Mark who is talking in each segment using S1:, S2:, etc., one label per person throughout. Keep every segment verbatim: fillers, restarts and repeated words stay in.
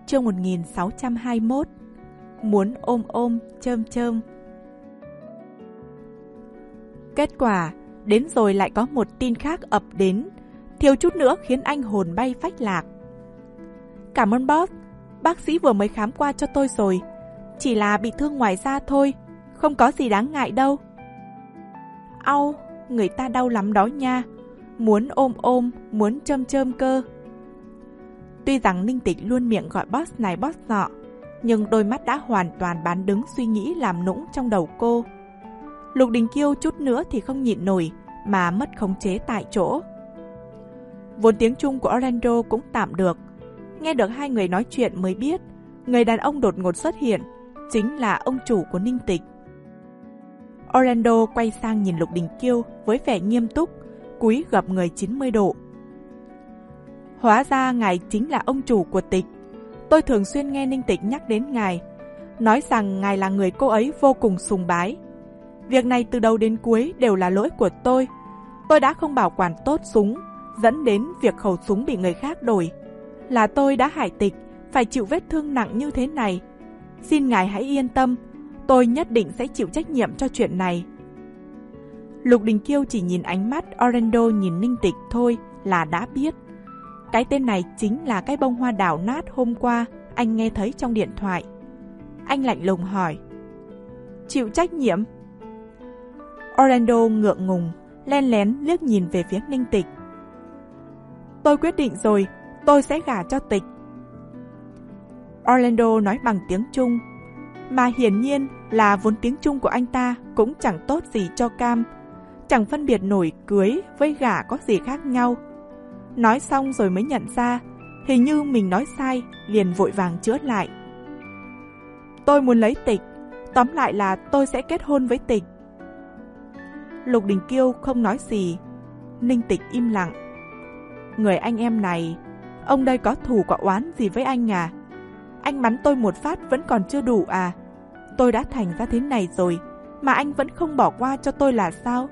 S1: chương một nghìn sáu trăm hai mươi mốt. Muốn ôm ôm, chơm chơm. Kết quả, đến rồi lại có một tin khác ập đến, thiếu chút nữa khiến anh hồn bay phách lạc. Cảm ơn boss, bác sĩ vừa mới khám qua cho tôi rồi, chỉ là bị thương ngoài da thôi, không có gì đáng ngại đâu. Au, người ta đau lắm đó nha, muốn ôm ôm, muốn chơm chơm cơ. Tuy rằng Ninh Tịch luôn miệng gọi boss này boss nọ, nhưng đôi mắt đã hoàn toàn bán đứng suy nghĩ làm nũng trong đầu cô. Lục Đình Kiêu chút nữa thì không nhịn nổi mà mất khống chế tại chỗ. Vốn tiếng Trung của Orlando cũng tạm được, nghe được hai người nói chuyện mới biết người đàn ông đột ngột xuất hiện chính là ông chủ của Ninh Tịch. Orlando quay sang nhìn Lục Đình Kiêu với vẻ nghiêm túc, cúi gập người chín mươi độ. Hóa ra ngài chính là ông chủ của Tịch. Tôi thường xuyên nghe Ninh Tịch nhắc đến ngài, nói rằng ngài là người cô ấy vô cùng sùng bái. Việc này từ đầu đến cuối đều là lỗi của tôi. Tôi đã không bảo quản tốt súng, dẫn đến việc khẩu súng bị người khác đổi. Là tôi đã hại Tịch phải chịu vết thương nặng như thế này. Xin ngài hãy yên tâm, tôi nhất định sẽ chịu trách nhiệm cho chuyện này. Lục Đình Kiêu chỉ nhìn ánh mắt Orlando nhìn Ninh Tịch thôi là đã biết. Cái tên này chính là cái bông hoa đào nát hôm qua anh nghe thấy trong điện thoại. Anh lạnh lùng hỏi, chịu trách nhiệm? Orlando ngượng ngùng, len lén liếc nhìn về phía Ninh Tịch. Tôi quyết định rồi, tôi sẽ gả cho Tịch. Orlando nói bằng tiếng Trung, mà hiển nhiên là vốn tiếng Trung của anh ta cũng chẳng tốt gì cho cam, chẳng phân biệt nổi cưới với gả có gì khác nhau. Nói xong rồi mới nhận ra hình như mình nói sai, liền vội vàng chữa lại. Tôi muốn lấy Tịch, tóm lại là tôi sẽ kết hôn với Tịch. Lục Đình Kiêu không nói gì. Ninh Tịch im lặng. Người anh em này, ông đây có thù có oán gì với anh à? Anh bắn tôi một phát vẫn còn chưa đủ à? Tôi đã thành ra thế này rồi mà anh vẫn không bỏ qua cho tôi là sao?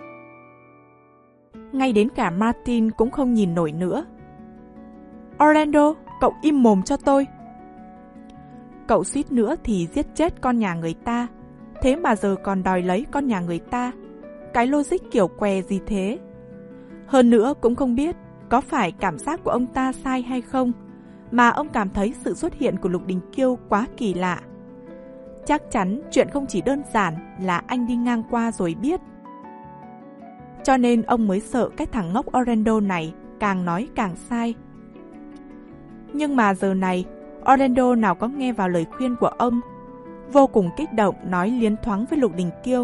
S1: Ngay đến cả Martin cũng không nhìn nổi nữa. Orlando, cậu im mồm cho tôi. Cậu suýt nữa thì giết chết con nhà người ta, thế mà giờ còn đòi lấy con nhà người ta. Cái logic kiểu què gì thế? Hơn nữa cũng không biết có phải cảm giác của ông ta sai hay không, mà ông cảm thấy sự xuất hiện của Lục Đình Kiêu quá kỳ lạ. Chắc chắn chuyện không chỉ đơn giản là anh đi ngang qua rồi biết. Cho nên ông mới sợ cái thằng ngốc Orlando này càng nói càng sai. Nhưng mà giờ này, Orlando nào có nghe vào lời khuyên của ông, vô cùng kích động nói liến thoáng với Lục Đình Kiêu.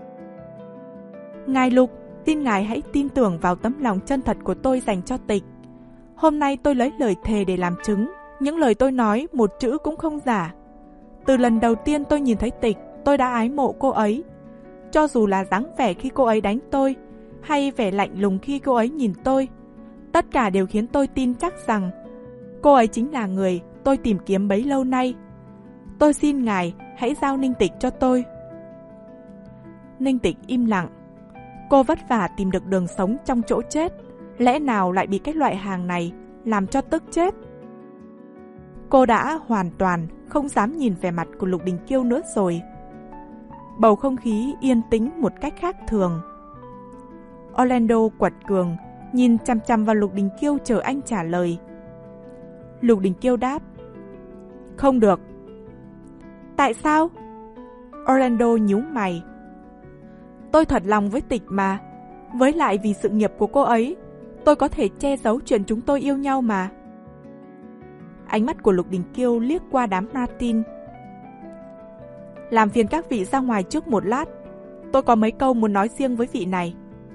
S1: Ngài Lục, xin ngài hãy tin tưởng vào tấm lòng chân thật của tôi dành cho Tịch. Hôm nay tôi lấy lời thề để làm chứng, những lời tôi nói một chữ cũng không giả. Từ lần đầu tiên tôi nhìn thấy Tịch, tôi đã ái mộ cô ấy. Cho dù là dáng vẻ khi cô ấy đánh tôi, hay vẻ lạnh lùng khi cô ấy nhìn tôi, tất cả đều khiến tôi tin chắc rằng cô ấy chính là người tôi tìm kiếm bấy lâu nay. Tôi xin ngài hãy giao Ninh Tịch cho tôi. Ninh Tịch im lặng. Cô vất vả tìm được đường sống trong chỗ chết, lẽ nào lại bị cái loại hàng này làm cho tức chết? Cô đã hoàn toàn không dám nhìn về mặt của Lục Đình Kiêu nữa rồi. Bầu không khí yên tĩnh một cách khác thường. Orlando quật cường nhìn chằm chằm vào Lục Đình Kiêu chờ anh trả lời. Lục Đình Kiêu đáp, không được. Tại sao? Orlando nhíu mày. Tôi thật lòng với Tịch mà. Với lại vì sự nghiệp của cô ấy, tôi có thể che giấu chuyện chúng tôi yêu nhau mà. Ánh mắt của Lục Đình Kiêu liếc qua đám Martin. Làm phiền các vị ra ngoài trước một lát, tôi có mấy câu muốn nói riêng với vị này.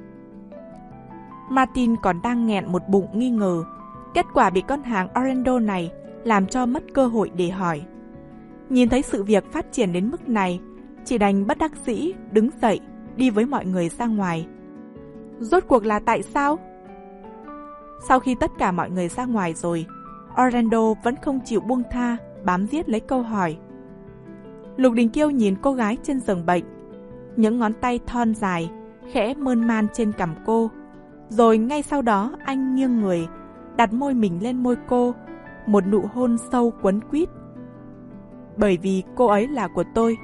S1: Martin còn đang nghẹn một bụng nghi ngờ, kết quả bị con hàng Orlando này làm cho mất cơ hội để hỏi. Nhìn thấy sự việc phát triển đến mức này, chỉ đành bất đắc dĩ đứng dậy đi với mọi người ra ngoài. Rốt cuộc là tại sao? Sau khi tất cả mọi người ra ngoài rồi, Orlando vẫn không chịu buông tha, bám giết lấy câu hỏi. Lục Đình Kiêu nhìn cô gái trên giường bệnh, những ngón tay thon dài khẽ mơn man trên cằm cô, rồi ngay sau đó anh nghiêng người đặt môi mình lên môi cô, một nụ hôn sâu quấn quýt. Bởi vì cô ấy là của tôi.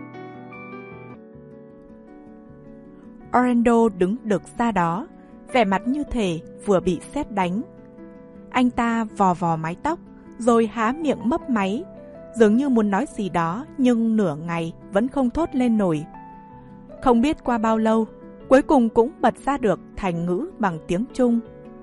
S1: Orlando đứng đực ra đó, vẻ mặt như thể vừa bị sét đánh. Anh ta vò vò mái tóc, rồi há miệng mấp máy, dường như muốn nói gì đó nhưng nửa ngày vẫn không thốt lên nổi. Không biết qua bao lâu, cuối cùng cũng bật ra được thành ngữ bằng tiếng Trung.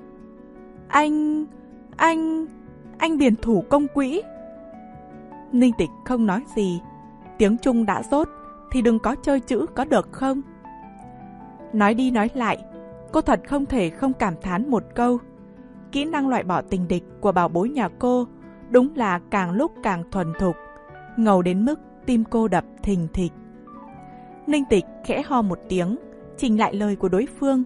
S1: Anh... anh... anh điền thủ công quỹ. Ninh Tịch không nói gì. Tiếng Trung đã dốt thì đừng có chơi chữ có được không? Nói đi nói lại, cô thật không thể không cảm thán một câu. Kỹ năng loại bỏ tình địch của bảo bối nhà cô đúng là càng lúc càng thuần thục, ngầu đến mức tim cô đập thình thịch. Ninh Tịch khẽ ho một tiếng, chỉnh lại lời của đối phương.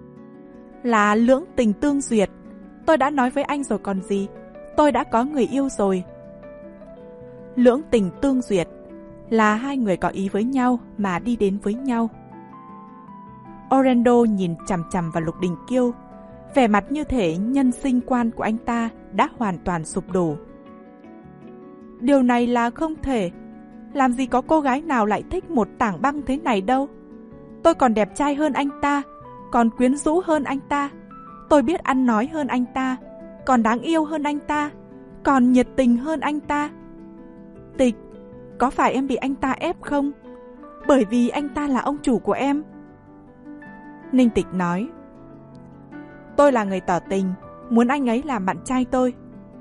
S1: Là lưỡng tình tương duyệt. Tôi đã nói với anh rồi còn gì. Tôi đã có người yêu rồi. Lưỡng tình tương duyệt là hai người có ý với nhau mà đi đến với nhau. Orlando nhìn chằm chằm vào Lục Đình Kiêu, vẻ mặt như thể nhân sinh quan của anh ta đã hoàn toàn sụp đổ. Điều này là không thể. Làm gì có cô gái nào lại thích một tảng băng thế này đâu. Tôi còn đẹp trai hơn anh ta, còn quyến rũ hơn anh ta. Tôi biết ăn nói hơn anh ta, còn đáng yêu hơn anh ta, còn nhiệt tình hơn anh ta. Tịch, có phải em bị anh ta ép không? Bởi vì anh ta là ông chủ của em. Ninh Tịch nói, tôi là người tỏ tình, muốn anh ấy làm bạn trai tôi.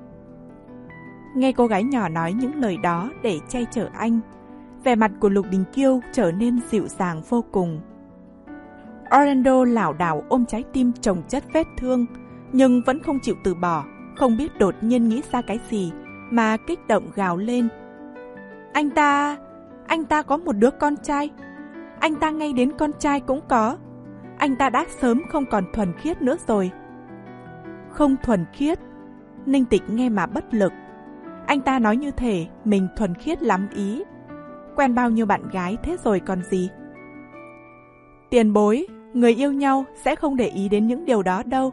S1: Nghe cô gái nhỏ nói những lời đó để che chở anh, vẻ mặt của Lục Đình Kiêu trở nên dịu dàng vô cùng. Orlando lảo đảo ôm trái tim chồng chất vết thương, nhưng vẫn không chịu từ bỏ, không biết đột nhiên nghĩ ra cái gì mà kích động gào lên. Anh ta, anh ta có một đứa con trai. Anh ta ngay đến con trai cũng có. Anh ta đã sớm không còn thuần khiết nữa rồi. Không thuần khiết. Ninh Tịch nghe mà bất lực. Anh ta nói như thể mình thuần khiết lắm ý. Quen bao nhiêu bạn gái thế rồi còn gì. Tiền bối, người yêu nhau sẽ không để ý đến những điều đó đâu.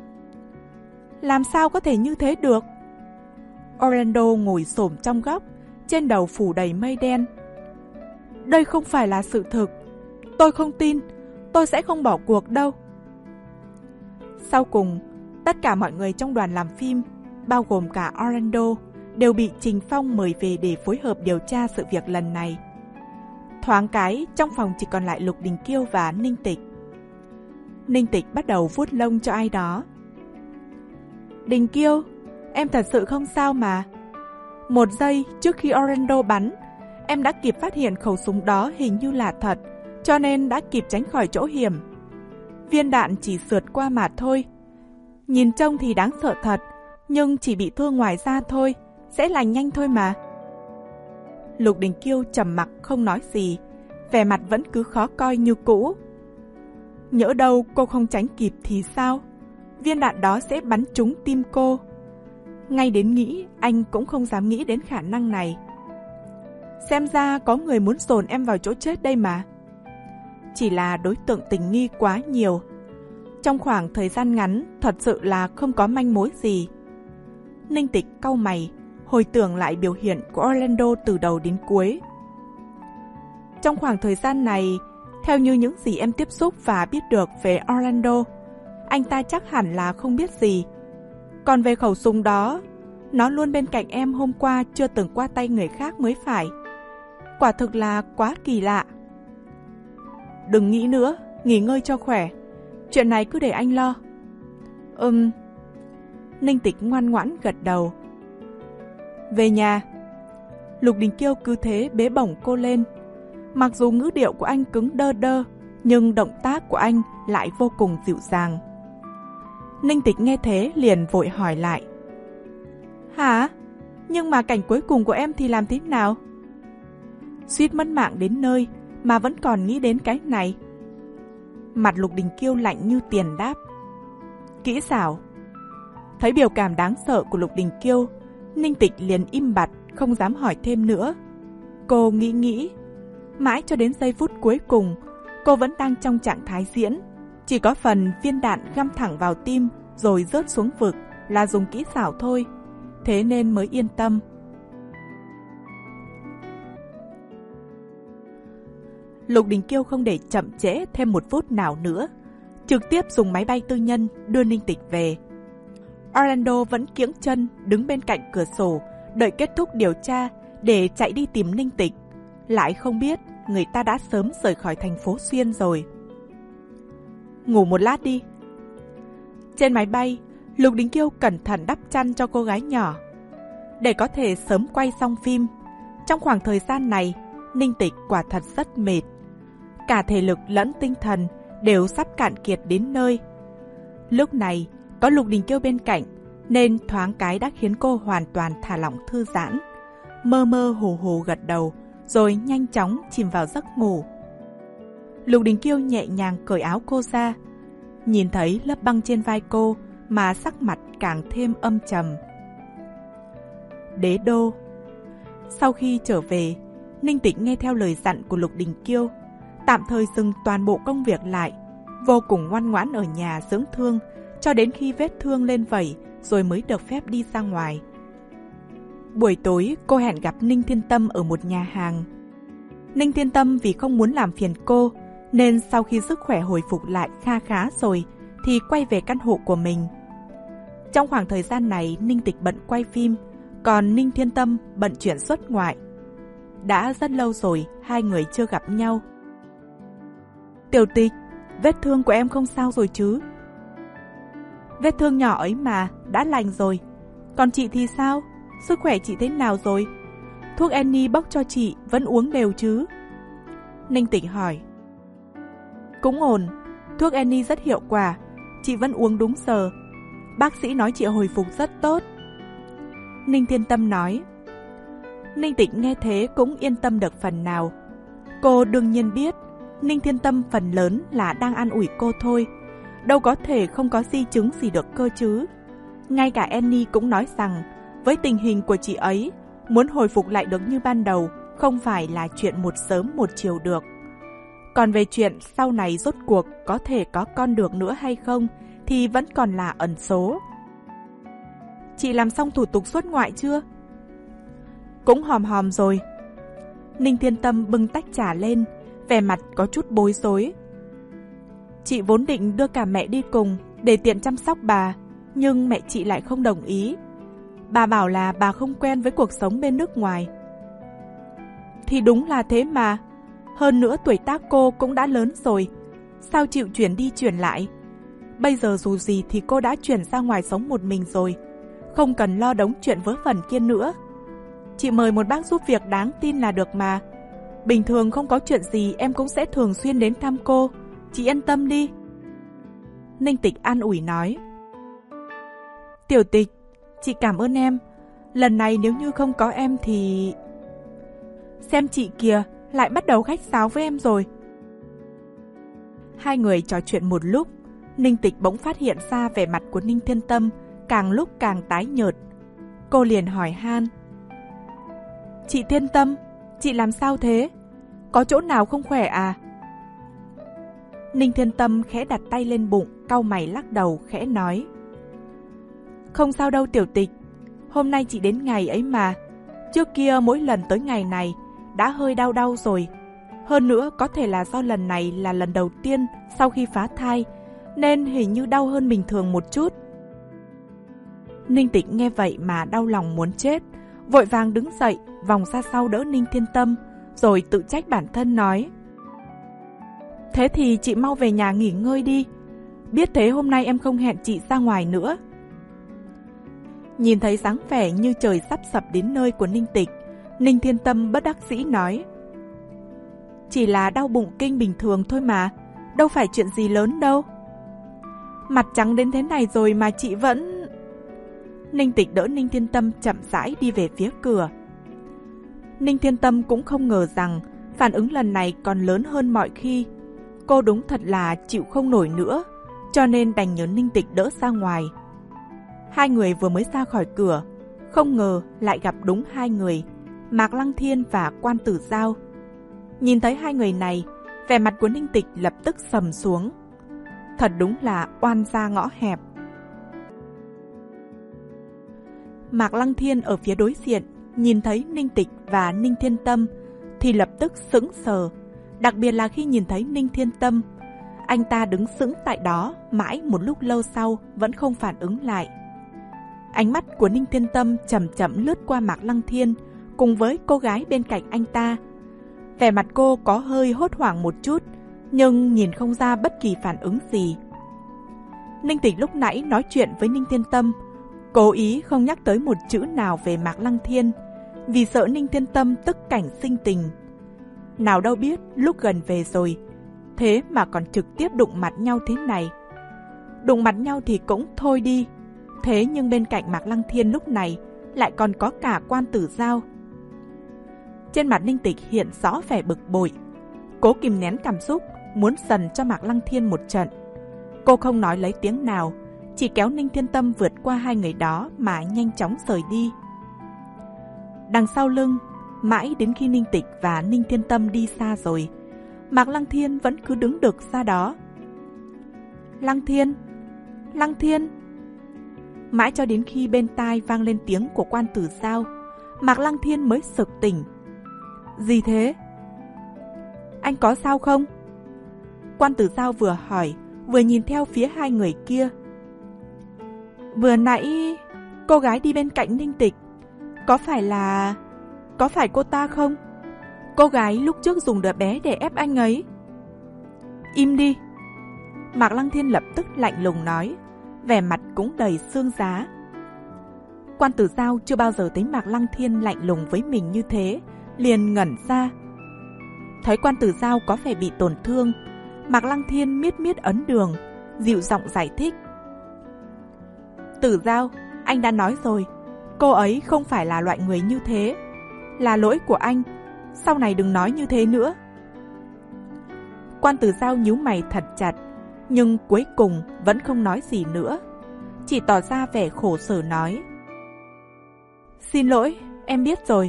S1: Làm sao có thể như thế được? Orlando ngồi xổm trong góc, trên đầu phủ đầy mây đen. Đây không phải là sự thực. Tôi không tin. Tôi sẽ không bỏ cuộc đâu. Sau cùng, tất cả mọi người trong đoàn làm phim, bao gồm cả Orlando, đều bị Trình Phong mời về để phối hợp điều tra sự việc lần này. Thoáng cái, trong phòng chỉ còn lại Lục Đình Kiêu và Ninh Tịch. Ninh Tịch bắt đầu vuốt lông cho ai đó. Đình Kiêu, em thật sự không sao mà. Một giây trước khi Orlando bắn, em đã kịp phát hiện khẩu súng đó hình như là thật, cho nên đã kịp tránh khỏi chỗ hiểm. Viên đạn chỉ sượt qua mà thôi. Nhìn trông thì đáng sợ thật, nhưng chỉ bị thương ngoài da thôi, sẽ lành nhanh thôi mà. Lục Đình Kiêu trầm mặc không nói gì, vẻ mặt vẫn cứ khó coi như cũ. Nhỡ đâu cô không tránh kịp thì sao? Viên đạn đó sẽ bắn trúng tim cô. Ngay đến nghĩ, anh cũng không dám nghĩ đến khả năng này. Xem ra có người muốn dồn em vào chỗ chết đây mà. Chỉ là đối tượng tình nghi quá nhiều. Trong khoảng thời gian ngắn, thật sự là không có manh mối gì. Ninh Tịch cau mày, hồi tưởng lại biểu hiện của Orlando từ đầu đến cuối. Trong khoảng thời gian này, theo như những gì em tiếp xúc và biết được về Orlando, anh ta chắc hẳn là không biết gì. Còn về khẩu súng đó, nó luôn bên cạnh em hôm qua chưa từng qua tay người khác mới phải. Quả thực là quá kỳ lạ. Đừng nghĩ nữa, nghỉ ngơi cho khỏe. Chuyện này cứ để anh lo. Ừm. Ninh Tịch ngoan ngoãn gật đầu. Về nhà. Lục Đình Kiêu cứ thế bế bổng cô lên. Mặc dù ngữ điệu của anh cứng đơ đơ, nhưng động tác của anh lại vô cùng dịu dàng. Ninh Tịch nghe thế liền vội hỏi lại. Hả? Nhưng mà cảnh cuối cùng của em thì làm thế nào? Suýt mất mạng đến nơi mà vẫn còn nghĩ đến cái này. Mặt Lục Đình Kiêu lạnh như tiền đáp. Kỹ xảo. Thấy biểu cảm đáng sợ của Lục Đình Kiêu, Ninh Tịch liền im bặt, không dám hỏi thêm nữa. Cô nghĩ nghĩ. Mãi cho đến giây phút cuối cùng, cô vẫn đang trong trạng thái diễn. Chỉ có phần viên đạn găm thẳng vào tim rồi rớt xuống vực là dùng kỹ xảo thôi. thế nên mới yên tâm. Lục Đình Kiêu không để chậm trễ thêm một phút nào nữa, trực tiếp dùng máy bay tư nhân đưa Ninh Tịch về. Orlando vẫn kiễng chân đứng bên cạnh cửa sổ, đợi kết thúc điều tra để chạy đi tìm Ninh Tịch. Lại không biết người ta đã sớm rời khỏi thành phố Xuyên rồi. Ngủ một lát đi. Trên máy bay, Lục Đình Kiêu cẩn thận đắp chăn cho cô gái nhỏ. Để có thể sớm quay xong phim, trong khoảng thời gian này, Ninh Tịch quả thật rất mệt. Cả thể lực lẫn tinh thần đều sắp cạn kiệt đến nơi. Lúc này, có Lục Đình Kiêu bên cạnh, nên thoáng cái đã khiến cô hoàn toàn thả lỏng thư giãn. Mơ mơ hồ hồ gật đầu, rồi nhanh chóng chìm vào giấc ngủ. Lục Đình Kiêu nhẹ nhàng cởi áo cô ra, nhìn thấy lớp băng trên vai cô mà sắc mặt càng thêm âm trầm. Đế đô. Sau khi trở về, Ninh Tịch nghe theo lời dặn của Lục Đình Kiêu, tạm thời dừng toàn bộ công việc lại, vô cùng ngoan ngoãn ở nhà dưỡng thương cho đến khi vết thương lên vẩy rồi mới được phép đi ra ngoài. Buổi tối cô hẹn gặp Ninh Thiên Tâm ở một nhà hàng. Ninh Thiên Tâm vì không muốn làm phiền cô nên sau khi sức khỏe hồi phục lại kha khá rồi thì quay về căn hộ của mình. Trong khoảng thời gian này Ninh Tịch bận quay phim, còn Ninh Thiên Tâm bận chuyện xuất ngoại. Đã rất lâu rồi hai người chưa gặp nhau. Tiểu Tịch, vết thương của em không sao rồi chứ? Vết thương nhỏ ấy mà, đã lành rồi. Còn chị thì sao? Sức khỏe chị thế nào rồi? Thuốc Annie bốc cho chị vẫn uống đều chứ? Ninh Tịch hỏi. Cũng ổn, thuốc Annie rất hiệu quả, chị vẫn uống đúng giờ. Bác sĩ nói chị hồi phục rất tốt. Ninh Thiên Tâm nói. Ninh Tịch nghe thế cũng yên tâm được phần nào. Cô đương nhiên biết Ninh Thiên Tâm phần lớn là đang an ủi cô thôi, đâu có thể không có di chứng gì được cơ chứ. Ngay cả Annie cũng nói rằng với tình hình của chị ấy, muốn hồi phục lại được như ban đầu không phải là chuyện một sớm một chiều được. Còn về chuyện sau này rốt cuộc có thể có con được nữa hay không thì vẫn còn là ẩn số. Chị làm xong thủ tục xuất ngoại chưa? Cũng hòm hòm rồi. Ninh Thiên Tâm bưng tách trà lên, vẻ mặt có chút bối rối. Chị vốn định đưa cả mẹ đi cùng để tiện chăm sóc bà, nhưng mẹ chị lại không đồng ý. Bà bảo là bà không quen với cuộc sống bên nước ngoài. Thì đúng là thế mà. Hơn nữa tuổi tác cô cũng đã lớn rồi, sao chịu chuyển đi chuyển lại? Bây giờ dù gì thì cô đã chuyển ra ngoài sống một mình rồi, không cần lo đống chuyện vớ vẩn kia nữa. Chị mời một bác giúp việc đáng tin là được mà. Bình thường không có chuyện gì em cũng sẽ thường xuyên đến thăm cô, chị yên tâm đi. Ninh Tịch an ủi nói. Tiểu Tịch, chị cảm ơn em. Lần này nếu như không có em thì... Xem chị kìa, lại bắt đầu khách sáo với em rồi. Hai người trò chuyện một lúc, Ninh Tịch bỗng phát hiện ra vẻ mặt của Ninh Thiên Tâm càng lúc càng tái nhợt. Cô liền hỏi han. Chị Thiên Tâm, chị làm sao thế? Có chỗ nào không khỏe à? Ninh Thiên Tâm khẽ đặt tay lên bụng, cau mày lắc đầu khẽ nói. Không sao đâu Tiểu Tịch, hôm nay chị đến ngày ấy mà. Trước kia mỗi lần tới ngày này đã hơi đau đau rồi. Hơn nữa có thể là do lần này là lần đầu tiên sau khi phá thai, nên hình như đau hơn bình thường một chút. Ninh Tịch nghe vậy mà đau lòng muốn chết, vội vàng đứng dậy, vòng ra sau đỡ Ninh Thiên Tâm, rồi tự trách bản thân nói. Thế thì chị mau về nhà nghỉ ngơi đi. Biết thế hôm nay em không hẹn chị ra ngoài nữa. Nhìn thấy dáng vẻ như trời sắp sập đến nơi của Ninh Tịch, Ninh Thiên Tâm bất đắc dĩ nói. Chỉ là đau bụng kinh bình thường thôi mà, đâu phải chuyện gì lớn đâu. Mặt trắng đến thế này rồi mà chị vẫn... Ninh Tịch đỡ Ninh Thiên Tâm chậm rãi đi về phía cửa. Ninh Thiên Tâm cũng không ngờ rằng phản ứng lần này còn lớn hơn mọi khi. Cô đúng thật là chịu không nổi nữa, cho nên đành nhờ Ninh Tịch đỡ ra ngoài. Hai người vừa mới ra khỏi cửa, không ngờ lại gặp đúng hai người, Mạc Lăng Thiên và Quan Tử Giao. Nhìn thấy hai người này, vẻ mặt của Ninh Tịch lập tức sầm xuống. Thật đúng là oan gia ngõ hẹp. Mạc Lăng Thiên ở phía đối diện nhìn thấy Ninh Tịch và Ninh Thiên Tâm thì lập tức sững sờ, đặc biệt là khi nhìn thấy Ninh Thiên Tâm. Anh ta đứng sững tại đó mãi một lúc lâu sau vẫn không phản ứng lại. Ánh mắt của Ninh Thiên Tâm chậm chậm lướt qua Mạc Lăng Thiên cùng với cô gái bên cạnh anh ta. Vẻ mặt cô có hơi hốt hoảng một chút, nhưng nhìn không ra bất kỳ phản ứng gì. Ninh Tịch lúc nãy nói chuyện với Ninh Thiên Tâm, cố ý không nhắc tới một chữ nào về Mạc Lăng Thiên, vì sợ Ninh Thiên Tâm tức cảnh sinh tình. Nào đâu biết lúc gần về rồi, thế mà còn trực tiếp đụng mặt nhau thế này. Đụng mặt nhau thì cũng thôi đi, thế nhưng bên cạnh Mạc Lăng Thiên lúc này lại còn có cả Quan Tử Giao. Trên mặt Ninh Tịch hiện rõ vẻ bực bội, cố kìm nén cảm xúc, muốn sần cho Mạc Lăng Thiên một trận. Cô không nói lấy tiếng nào, chỉ kéo Ninh Thiên Tâm vượt qua hai người đó mà nhanh chóng rời đi. Đằng sau lưng, mãi đến khi Ninh Tịch và Ninh Thiên Tâm đi xa rồi, Mạc Lăng Thiên vẫn cứ đứng đực ra đó. Lăng Thiên, Lăng Thiên. Mãi cho đến khi bên tai vang lên tiếng của Quan Tử Giao, Mạc Lăng Thiên mới sực tỉnh. Gì thế? Anh có sao không? Quan Tử Giao vừa hỏi, vừa nhìn theo phía hai người kia. Vừa nãy, cô gái đi bên cạnh Ninh Tịch, có phải là... có phải cô ta không? Cô gái lúc trước dùng đứa bé để ép anh ấy. Im đi. Mạc Lăng Thiên lập tức lạnh lùng nói, vẻ mặt cũng đầy xương giá. Quan Tử Giao chưa bao giờ thấy Mạc Lăng Thiên lạnh lùng với mình như thế, liền ngẩn ra. Thấy Quan Tử Giao có vẻ bị tổn thương, Mạc Lăng Thiên miết miết ấn đường, dịu giọng giải thích. Tử Giao, anh đã nói rồi, cô ấy không phải là loại người như thế. Là lỗi của anh, sau này đừng nói như thế nữa. Quan Tử Giao nhíu mày thật chặt, nhưng cuối cùng vẫn không nói gì nữa, chỉ tỏ ra vẻ khổ sở nói. Xin lỗi, em biết rồi.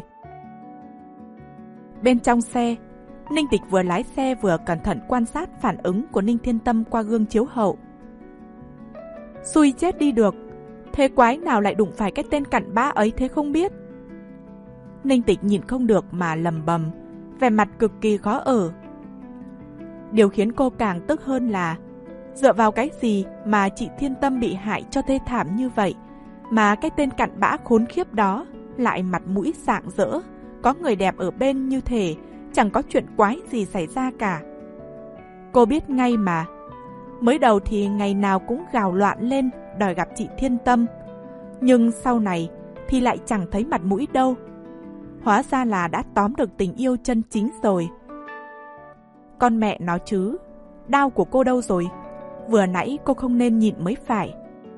S1: Bên trong xe, Ninh Tịch vừa lái xe vừa cẩn thận quan sát phản ứng của Ninh Thiên Tâm qua gương chiếu hậu. Xui chết đi được, thế quái nào lại đụng phải cái tên cặn bã ấy thế không biết. Ninh Tịch nhìn không được mà lầm bầm, vẻ mặt cực kỳ khó ở. Điều khiến cô càng tức hơn là dựa vào cái gì mà chị Thiên Tâm bị hại cho thê thảm như vậy, mà cái tên cặn bã khốn khiếp đó lại mặt mũi rạng rỡ, có người đẹp ở bên như thể chẳng có chuyện quái gì xảy ra cả. Cô biết ngay mà, mới đầu thì ngày nào cũng gào loạn lên đòi gặp chị Thiên Tâm, nhưng sau này thì lại chẳng thấy mặt mũi đâu. Hóa ra là đã tóm được tình yêu chân chính rồi. Con mẹ nó chứ, đau của cô đâu rồi? Vừa nãy cô không nên nhịn mới phải.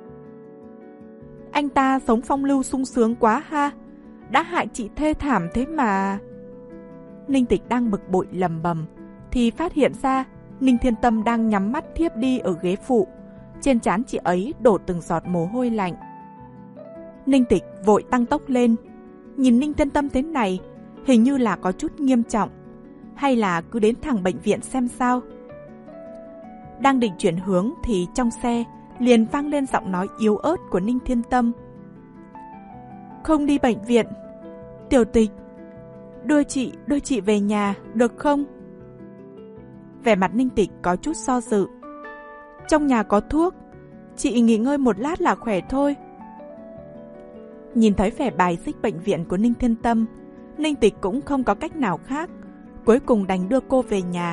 S1: Anh ta sống phong lưu sung sướng quá ha, đã hại chị thê thảm thế mà. Ninh Tịch đang bực bội lầm bầm thì phát hiện ra Ninh Thiên Tâm đang nhắm mắt thiếp đi ở ghế phụ, trên trán chị ấy đổ từng giọt mồ hôi lạnh. Ninh Tịch vội tăng tốc lên, nhìn Ninh Thiên Tâm thế này hình như là có chút nghiêm trọng, hay là cứ đến thẳng bệnh viện xem sao. Đang định chuyển hướng thì trong xe liền vang lên giọng nói yếu ớt của Ninh Thiên Tâm. Không đi bệnh viện, Tiểu Tịch, đưa chị, đưa chị về nhà, được không? Vẻ mặt Ninh Tịch có chút do dự. Trong nhà có thuốc, chị nghỉ ngơi một lát là khỏe thôi. Nhìn thấy vẻ bài xích bệnh viện của Ninh Thiên Tâm, Ninh Tịch cũng không có cách nào khác, cuối cùng đành đưa cô về nhà.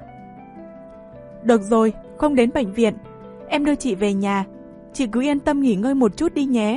S1: Được rồi, không đến bệnh viện, em đưa chị về nhà, chị cứ yên tâm nghỉ ngơi một chút đi nhé.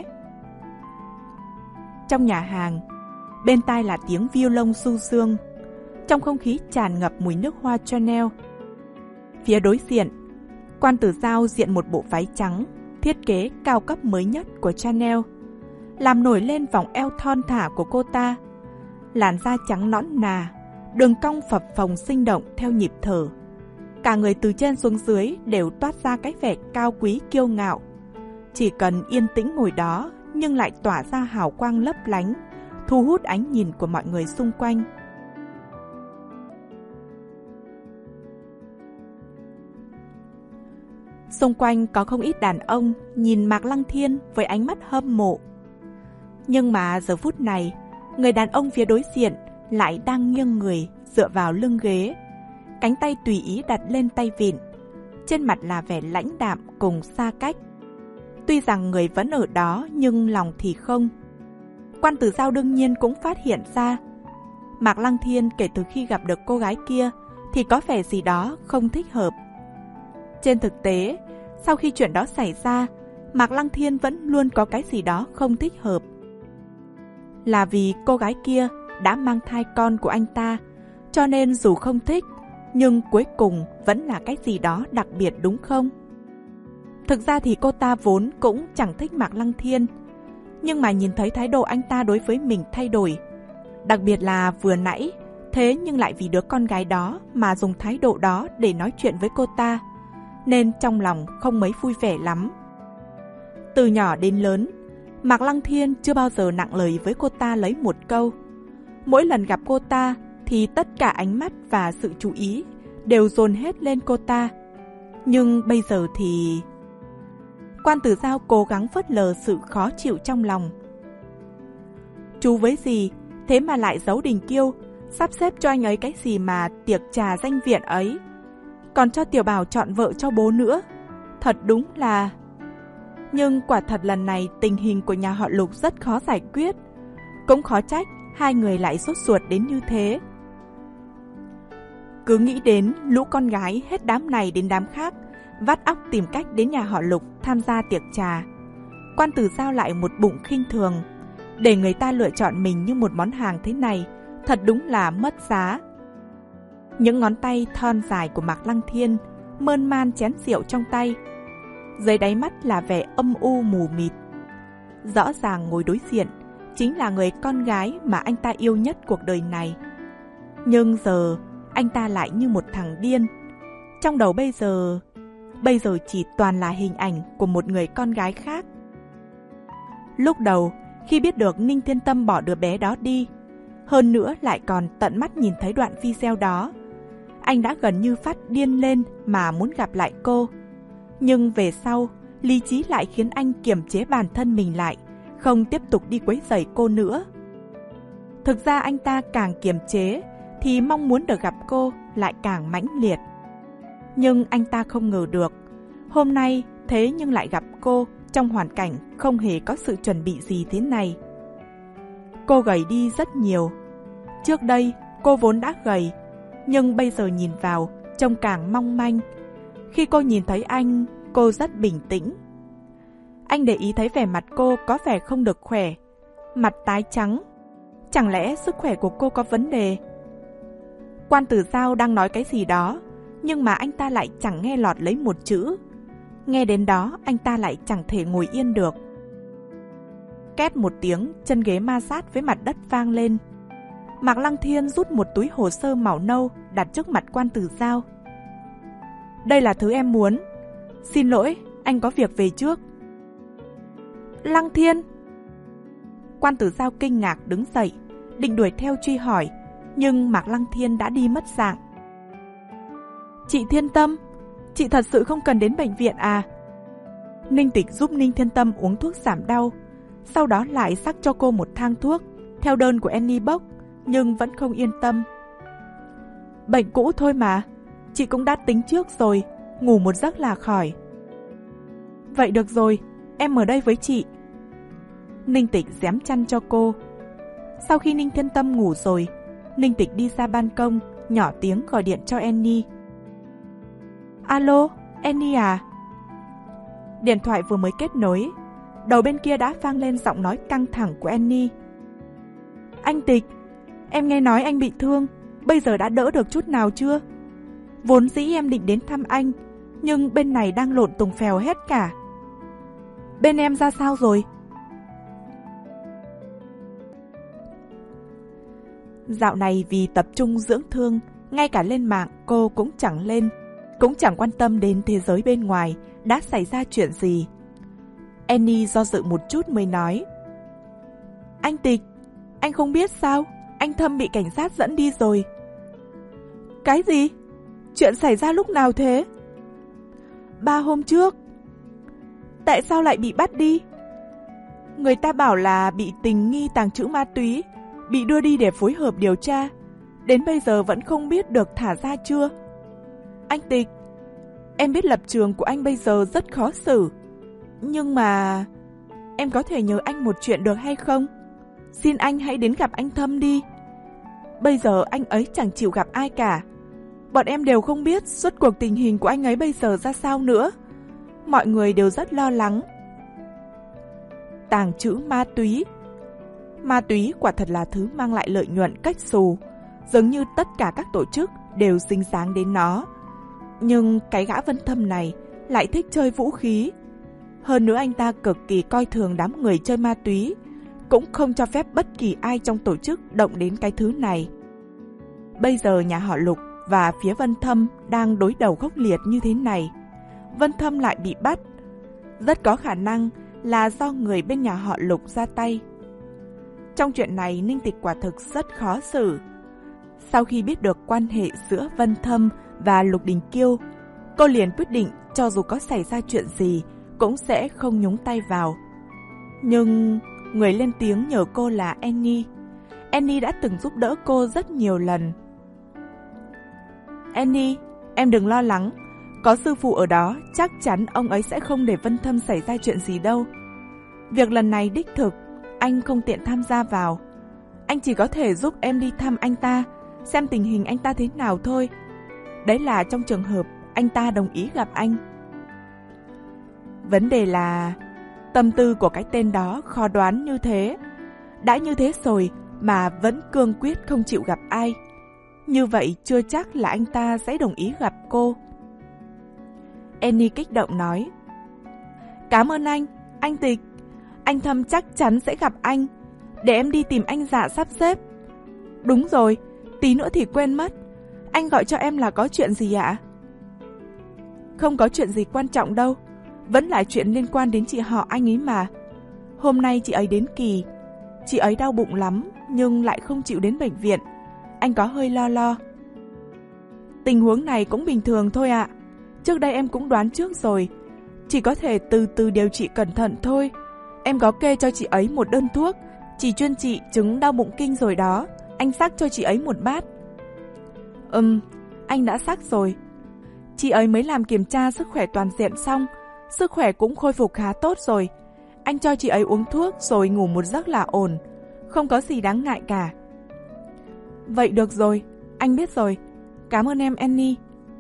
S1: Trong nhà hàng, bên tai là tiếng violon du dương, trong không khí tràn ngập mùi nước hoa Chanel. Phía đối diện, Quan Tử Giao diện một bộ váy trắng, thiết kế cao cấp mới nhất của Chanel, làm nổi lên vòng eo thon thả của cô ta. Làn da trắng nõn nà, đường cong phập phồng sinh động theo nhịp thở. Cả người từ trên xuống dưới đều toát ra cái vẻ cao quý kiêu ngạo. Chỉ cần yên tĩnh ngồi đó nhưng lại tỏa ra hào quang lấp lánh, thu hút ánh nhìn của mọi người xung quanh. Xung quanh có không ít đàn ông nhìn Mạc Lăng Thiên với ánh mắt hâm mộ. Nhưng mà giờ phút này, người đàn ông phía đối diện lại đang nghiêng người dựa vào lưng ghế, cánh tay tùy ý đặt lên tay vịn, trên mặt là vẻ lãnh đạm cùng xa cách. Tuy rằng người vẫn ở đó nhưng lòng thì không. Quan Tử Dao đương nhiên cũng phát hiện ra, Mạc Lăng Thiên kể từ khi gặp được cô gái kia thì có vẻ gì đó không thích hợp. Trên thực tế, sau khi chuyện đó xảy ra, Mạc Lăng Thiên vẫn luôn có cái gì đó không thích hợp. Là vì cô gái kia đã mang thai con của anh ta, cho nên dù không thích, nhưng cuối cùng vẫn là cái gì đó đặc biệt đúng không? Thực ra thì cô ta vốn cũng chẳng thích Mạc Lăng Thiên, nhưng mà nhìn thấy thái độ anh ta đối với mình thay đổi, đặc biệt là vừa nãy, thế nhưng lại vì đứa con gái đó mà dùng thái độ đó để nói chuyện với cô ta, nên trong lòng không mấy vui vẻ lắm. Từ nhỏ đến lớn, Mạc Lăng Thiên chưa bao giờ nặng lời với cô ta lấy một câu. Mỗi lần gặp cô ta thì tất cả ánh mắt và sự chú ý đều dồn hết lên cô ta. Nhưng bây giờ thì... Quan Tử Dao cố gắng phớt lờ sự khó chịu trong lòng. Chú với gì, thế mà lại giấu Đình Kiêu, sắp xếp cho anh ấy cái gì mà tiệc trà danh viện ấy. Còn cho Tiểu Bảo chọn vợ cho bố nữa. Thật đúng là... Nhưng quả thật lần này tình hình của nhà họ Lục rất khó giải quyết. Cũng khó trách hai người lại sốt ruột đến như thế. Cứ nghĩ đến lũ con gái hết đám này đến đám khác, vắt óc tìm cách đến nhà họ Lục tham gia tiệc trà. Quan Tử Dao lại một bụng khinh thường. Để người ta lựa chọn mình như một món hàng thế này, thật đúng là mất giá. Những ngón tay thon dài của Mạc Lăng Thiên mơn man chén rượu trong tay. Dưới đáy mắt là vẻ âm u mù mịt. Rõ ràng ngồi đối diện chính là người con gái mà anh ta yêu nhất cuộc đời này. Nhưng giờ anh ta lại như một thằng điên. Trong đầu bây giờ Bây giờ chỉ toàn là hình ảnh của một người con gái khác. Lúc đầu, khi biết được Ninh Thiên Tâm bỏ đứa bé đó đi, hơn nữa lại còn tận mắt nhìn thấy đoạn video đó, anh đã gần như phát điên lên mà muốn gặp lại cô. Nhưng về sau, lý trí lại khiến anh kiềm chế bản thân mình lại, không tiếp tục đi quấy rầy cô nữa. Thực ra anh ta càng kiềm chế, thì mong muốn được gặp cô lại càng mãnh liệt. Nhưng anh ta không ngờ được, hôm nay thế nhưng lại gặp cô trong hoàn cảnh không hề có sự chuẩn bị gì thế này. Cô gầy đi rất nhiều. Trước đây cô vốn đã gầy, nhưng bây giờ nhìn vào trông càng mong manh. Khi cô nhìn thấy anh, cô rất bình tĩnh. Anh để ý thấy vẻ mặt cô có vẻ không được khỏe, mặt tái trắng. Chẳng lẽ sức khỏe của cô có vấn đề? Quan Tử Dao đang nói cái gì đó, nhưng mà anh ta lại chẳng nghe lọt lấy một chữ. Nghe đến đó anh ta lại chẳng thể ngồi yên được. Két một tiếng, chân ghế ma sát với mặt đất vang lên. Mạc Lăng Thiên rút một túi hồ sơ màu nâu đặt trước mặt Quan Tử Dao. Đây là thứ em muốn. Xin lỗi, anh có việc về trước. Lăng Thiên! Quan Tử Dao kinh ngạc đứng dậy, định đuổi theo truy hỏi, nhưng Mạc Lăng Thiên đã đi mất dạng. Chị Thiên Tâm, chị thật sự không cần đến bệnh viện à? Ninh Tịch giúp Ninh Thiên Tâm uống thuốc giảm đau, sau đó lại sắc cho cô một thang thuốc theo đơn của Annie Box, nhưng vẫn không yên tâm. Bệnh cũ thôi mà, chị cũng đã tính trước rồi, ngủ một giấc là khỏi. Vậy được rồi, em ở đây với chị. Ninh Tịch dém chăn cho cô. Sau khi Ninh Thiên Tâm ngủ rồi, Ninh Tịch đi ra ban công, nhỏ tiếng gọi điện cho Annie. Alo, Annie à? Điện thoại vừa mới kết nối, đầu bên kia đã vang lên giọng nói căng thẳng của Annie. Anh Tịch, em nghe nói anh bị thương, bây giờ đã đỡ được chút nào chưa? Vốn dĩ em định đến thăm anh, nhưng bên này đang lộn tùng phèo hết cả. Bên em ra sao rồi? Dạo này vì tập trung dưỡng thương, ngay cả lên mạng cô cũng chẳng lên, cũng chẳng quan tâm đến thế giới bên ngoài đã xảy ra chuyện gì. Annie do dự một chút mới nói. Anh Tịch, anh không biết sao, anh Thâm bị cảnh sát dẫn đi rồi. Cái gì? Chuyện xảy ra lúc nào thế? Ba hôm trước. Tại sao lại bị bắt đi? Người ta bảo là bị tình nghi tàng trữ ma túy, bị đưa đi để phối hợp điều tra. Đến bây giờ vẫn không biết được thả ra chưa. Anh Tịch, em biết lập trường của anh bây giờ rất khó xử. Nhưng mà em có thể nhờ anh một chuyện được hay không? Xin anh hãy đến gặp anh Thâm đi. Bây giờ anh ấy chẳng chịu gặp ai cả. Bọn em đều không biết suốt cuộc tình hình của anh ấy bây giờ ra sao nữa. Mọi người đều rất lo lắng. Tàng trữ ma túy. Ma túy quả thật là thứ mang lại lợi nhuận cách xù, giống như tất cả các tổ chức đều dính dáng đến nó. Nhưng cái gã Vân Thâm này lại thích chơi vũ khí. Hơn nữa anh ta cực kỳ coi thường đám người chơi ma túy, cũng không cho phép bất kỳ ai trong tổ chức động đến cái thứ này. Bây giờ nhà họ Lục và phía Vân Thâm đang đối đầu khốc liệt như thế này. Vân Thâm lại bị bắt. Rất có khả năng là do người bên nhà họ Lục ra tay. Trong chuyện này Ninh Tịch quả thực rất khó xử. Sau khi biết được quan hệ giữa Vân Thâm và Lục Đình Kiêu, cô liền quyết định cho dù có xảy ra chuyện gì cũng sẽ không nhúng tay vào. Nhưng người lên tiếng nhờ cô là Annie. Annie đã từng giúp đỡ cô rất nhiều lần. Annie, em đừng lo lắng. Có sư phụ ở đó, chắc chắn ông ấy sẽ không để Vân Thâm xảy ra chuyện gì đâu. Việc lần này đích thực, anh không tiện tham gia vào. Anh chỉ có thể giúp em đi thăm anh ta, xem tình hình anh ta thế nào thôi. Đấy là trong trường hợp anh ta đồng ý gặp anh. Vấn đề là tâm tư của cái tên đó khó đoán như thế. Đã như thế rồi mà vẫn cương quyết không chịu gặp ai. Như vậy chưa chắc là anh ta sẽ đồng ý gặp cô. Annie kích động nói. Cảm ơn anh, anh Tịch. Anh Thâm chắc chắn sẽ gặp anh. Để em đi tìm anh Dạ sắp xếp. Đúng rồi, tí nữa thì quên mất. Anh gọi cho em là có chuyện gì ạ? Không có chuyện gì quan trọng đâu. Vẫn là chuyện liên quan đến chị họ anh ấy mà. Hôm nay chị ấy đến kỳ. Chị ấy đau bụng lắm nhưng lại không chịu đến bệnh viện. Anh có hơi lo lo. Tình huống này cũng bình thường thôi ạ. Trước đây em cũng đoán trước rồi. Chỉ có thể từ từ điều trị cẩn thận thôi. Em có kê cho chị ấy một đơn thuốc, chỉ chuyên trị chứng đau bụng kinh rồi đó. Anh xắc cho chị ấy một bát. Ừm, anh đã xắc rồi. Chị ấy mới làm kiểm tra sức khỏe toàn diện xong. Sức khỏe cũng khôi phục khá tốt rồi. Anh cho chị ấy uống thuốc rồi ngủ một giấc là ổn. Không có gì đáng ngại cả. Vậy được rồi, anh biết rồi. Cảm ơn em Annie.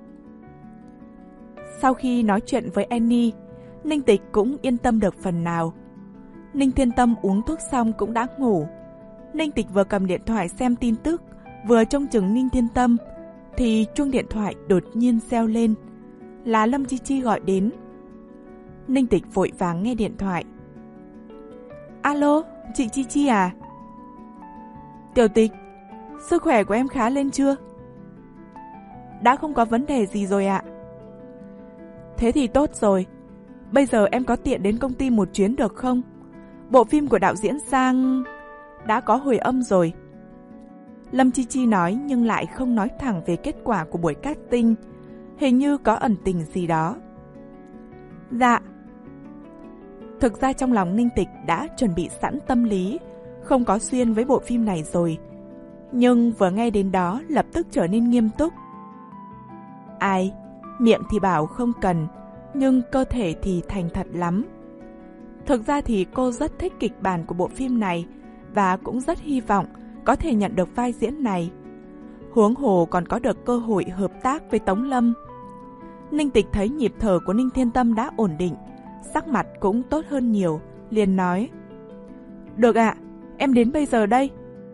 S1: Sau khi nói chuyện với Annie, Ninh Tịch cũng yên tâm được phần nào. Ninh Thiên Tâm uống thuốc xong cũng đã ngủ. Ninh Tịch vừa cầm điện thoại xem tin tức, vừa trông chừng Ninh Thiên Tâm, thì chuông điện thoại đột nhiên reo lên. Là Lâm Chi Chi gọi đến. Ninh Tịch vội vàng nghe điện thoại. Alo, chị Chi Chi à? Tiểu Tịch, sức khỏe của em khá lên chưa? Đã không có vấn đề gì rồi ạ. Thế thì tốt rồi. Bây giờ em có tiện đến công ty một chuyến được không? Bộ phim của đạo diễn Giang đã có hồi âm rồi. Lâm Chi Chi nói nhưng lại không nói thẳng về kết quả của buổi casting. Hình như có ẩn tình gì đó. Dạ. Thực ra trong lòng Ninh Tịch đã chuẩn bị sẵn tâm lý, không có xuyên với bộ phim này rồi. Nhưng vừa nghe đến đó lập tức trở nên nghiêm túc. Ai, miệng thì bảo không cần, nhưng cơ thể thì thành thật lắm. Thực ra thì cô rất thích kịch bản của bộ phim này và cũng rất hy vọng có thể nhận được vai diễn này. Huống hồ còn có được cơ hội hợp tác với Tống Lâm. Ninh Tịch thấy nhịp thở của Ninh Thiên Tâm đã ổn định, sắc mặt cũng tốt hơn nhiều, liền nói. Được ạ, em đến bây giờ đây.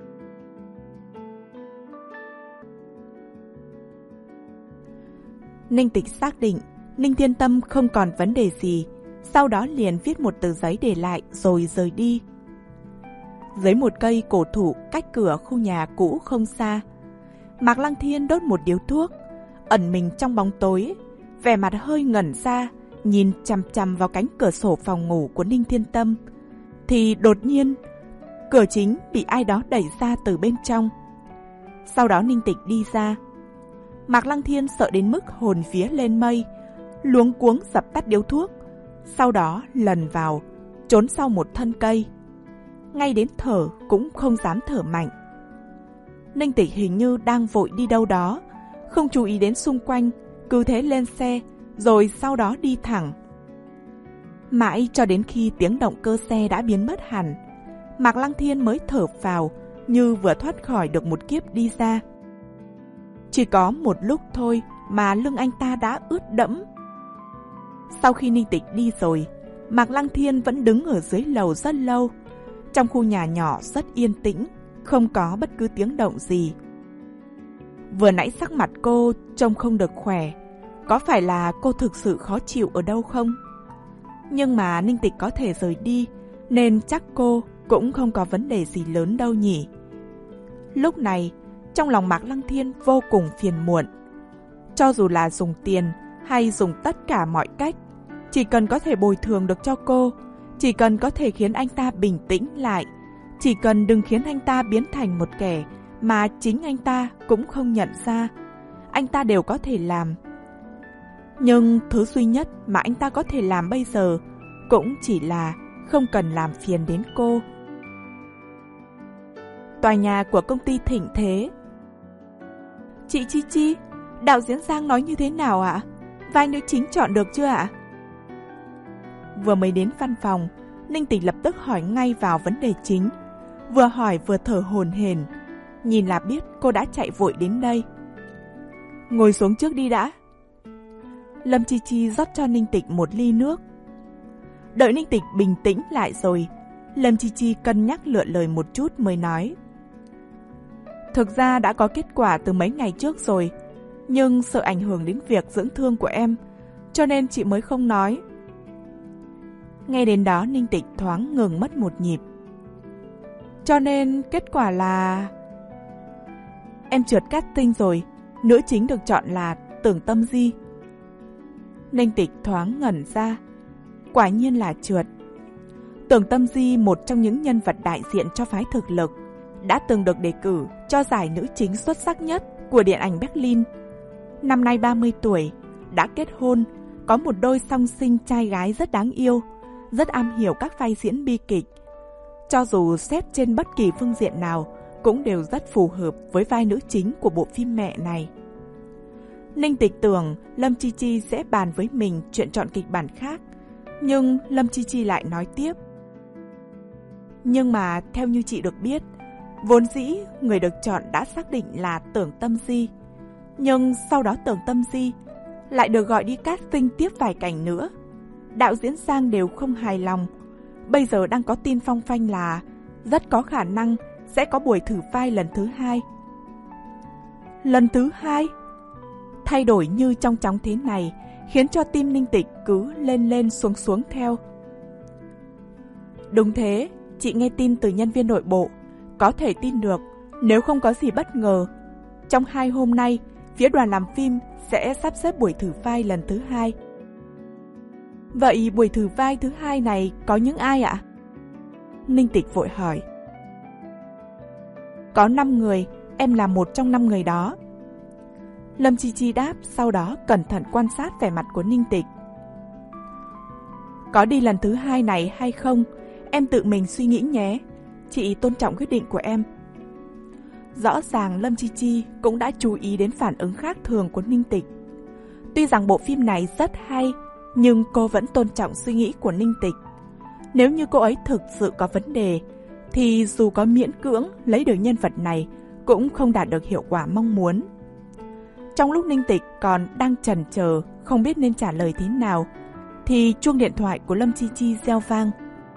S1: Ninh Tịch xác định Ninh Thiên Tâm không còn vấn đề gì, sau đó liền viết một tờ giấy để lại rồi rời đi. Dưới một cây cổ thụ cách cửa khu nhà cũ không xa, Mạc Lăng Thiên đốt một điếu thuốc, ẩn mình trong bóng tối, vẻ mặt hơi ngẩn ra, nhìn chằm chằm vào cánh cửa sổ phòng ngủ của Ninh Thiên Tâm. Thì đột nhiên, cửa chính bị ai đó đẩy ra từ bên trong. Sau đó Ninh Tịch đi ra. Mạc Lăng Thiên sợ đến mức hồn vía lên mây, luống cuống dập tắt điếu thuốc, sau đó lần vào, trốn sau một thân cây. Ngay đến thở cũng không dám thở mạnh. Ninh Tịch hình như đang vội đi đâu đó, không chú ý đến xung quanh, cứ thế lên xe, rồi sau đó đi thẳng. Mãi cho đến khi tiếng động cơ xe đã biến mất hẳn, Mạc Lăng Thiên mới thở phào, như vừa thoát khỏi được một kiếp đi ra. Chỉ có một lúc thôi mà lưng anh ta đã ướt đẫm. Sau khi Ninh Tịch đi rồi, Mạc Lăng Thiên vẫn đứng ở dưới lầu rất lâu. Trong khu nhà nhỏ rất yên tĩnh, không có bất cứ tiếng động gì. Vừa nãy sắc mặt cô trông không được khỏe, có phải là cô thực sự khó chịu ở đâu không? Nhưng mà Ninh Tịch có thể rời đi, nên chắc cô cũng không có vấn đề gì lớn đâu nhỉ. Lúc này, trong lòng Mạc Lăng Thiên vô cùng phiền muộn. Cho dù là dùng tiền hay dùng tất cả mọi cách, chỉ cần có thể bồi thường được cho cô, chỉ cần có thể khiến anh ta bình tĩnh lại, chỉ cần đừng khiến anh ta biến thành một kẻ mà chính anh ta cũng không nhận ra, anh ta đều có thể làm. Nhưng thứ duy nhất mà anh ta có thể làm bây giờ cũng chỉ là không cần làm phiền đến cô. Tòa nhà của công ty Thịnh Thế. Chị Chi Chi, đạo diễn Giang nói như thế nào ạ? Vai nữ chính chọn được chưa ạ? Vừa mới đến văn phòng, Ninh Tịch lập tức hỏi ngay vào vấn đề chính. Vừa hỏi vừa thở hổn hển, nhìn là biết cô đã chạy vội đến đây. Ngồi xuống trước đi đã. Lâm Chi Chi rót cho Ninh Tịch một ly nước. Đợi Ninh Tịch bình tĩnh lại rồi, Lâm Chi Chi cân nhắc lựa lời một chút mới nói. Thực ra đã có kết quả từ mấy ngày trước rồi, nhưng sợ ảnh hưởng đến việc dưỡng thương của em, cho nên chị mới không nói. Nghe đến đó Ninh Tịch thoáng ngừng mất một nhịp. Cho nên kết quả là... Em trượt casting rồi, nữ chính được chọn là Tưởng Tâm Di. Ninh Tịch thoáng ngẩn ra. Quả nhiên là trượt. Tưởng Tâm Di, một trong những nhân vật đại diện cho phái thực lực, đã từng được đề cử cho giải nữ chính xuất sắc nhất của điện ảnh Berlin. Năm nay ba mươi tuổi, đã kết hôn, có một đôi song sinh trai gái rất đáng yêu, rất am hiểu các vai diễn bi kịch. Cho dù xét trên bất kỳ phương diện nào, cũng đều rất phù hợp với vai nữ chính của bộ phim mẹ này. Ninh Tịch tưởng Lâm Chi Chi sẽ bàn với mình chuyện chọn kịch bản khác, nhưng Lâm Chi Chi lại nói tiếp. Nhưng mà theo như chị được biết, vốn dĩ người được chọn đã xác định là Tưởng Tâm Di, nhưng sau đó Tưởng Tâm Di lại được gọi đi casting tiếp vài cảnh nữa. Đạo diễn Giang đều không hài lòng. Bây giờ đang có tin phong phanh là rất có khả năng sẽ có buổi thử vai lần thứ hai. Lần thứ hai? Thay đổi như trong chóng thế này khiến cho tim Ninh Tịch cứ lên lên xuống xuống theo. Đúng thế, chị nghe tin từ nhân viên nội bộ, có thể tin được nếu không có gì bất ngờ, trong hai hôm nay phía đoàn làm phim sẽ sắp xếp buổi thử vai lần thứ hai. Vậy buổi thử vai thứ hai này có những ai ạ? Ninh Tịch vội hỏi. Có năm người, em là một trong năm người đó. Lâm Chi Chi đáp, sau đó cẩn thận quan sát vẻ mặt của Ninh Tịch. Có đi lần thứ hai này hay không, em tự mình suy nghĩ nhé. Chị tôn trọng quyết định của em. Rõ ràng Lâm Chi Chi cũng đã chú ý đến phản ứng khác thường của Ninh Tịch. Tuy rằng bộ phim này rất hay, nhưng cô vẫn tôn trọng suy nghĩ của Ninh Tịch. Nếu như cô ấy thực sự có vấn đề, thì dù có miễn cưỡng lấy được nhân vật này, cũng không đạt được hiệu quả mong muốn. Trong lúc Ninh Tịch còn đang chần chờ, không biết nên trả lời thế nào, thì chuông điện thoại của Lâm Chi Chi reo vang.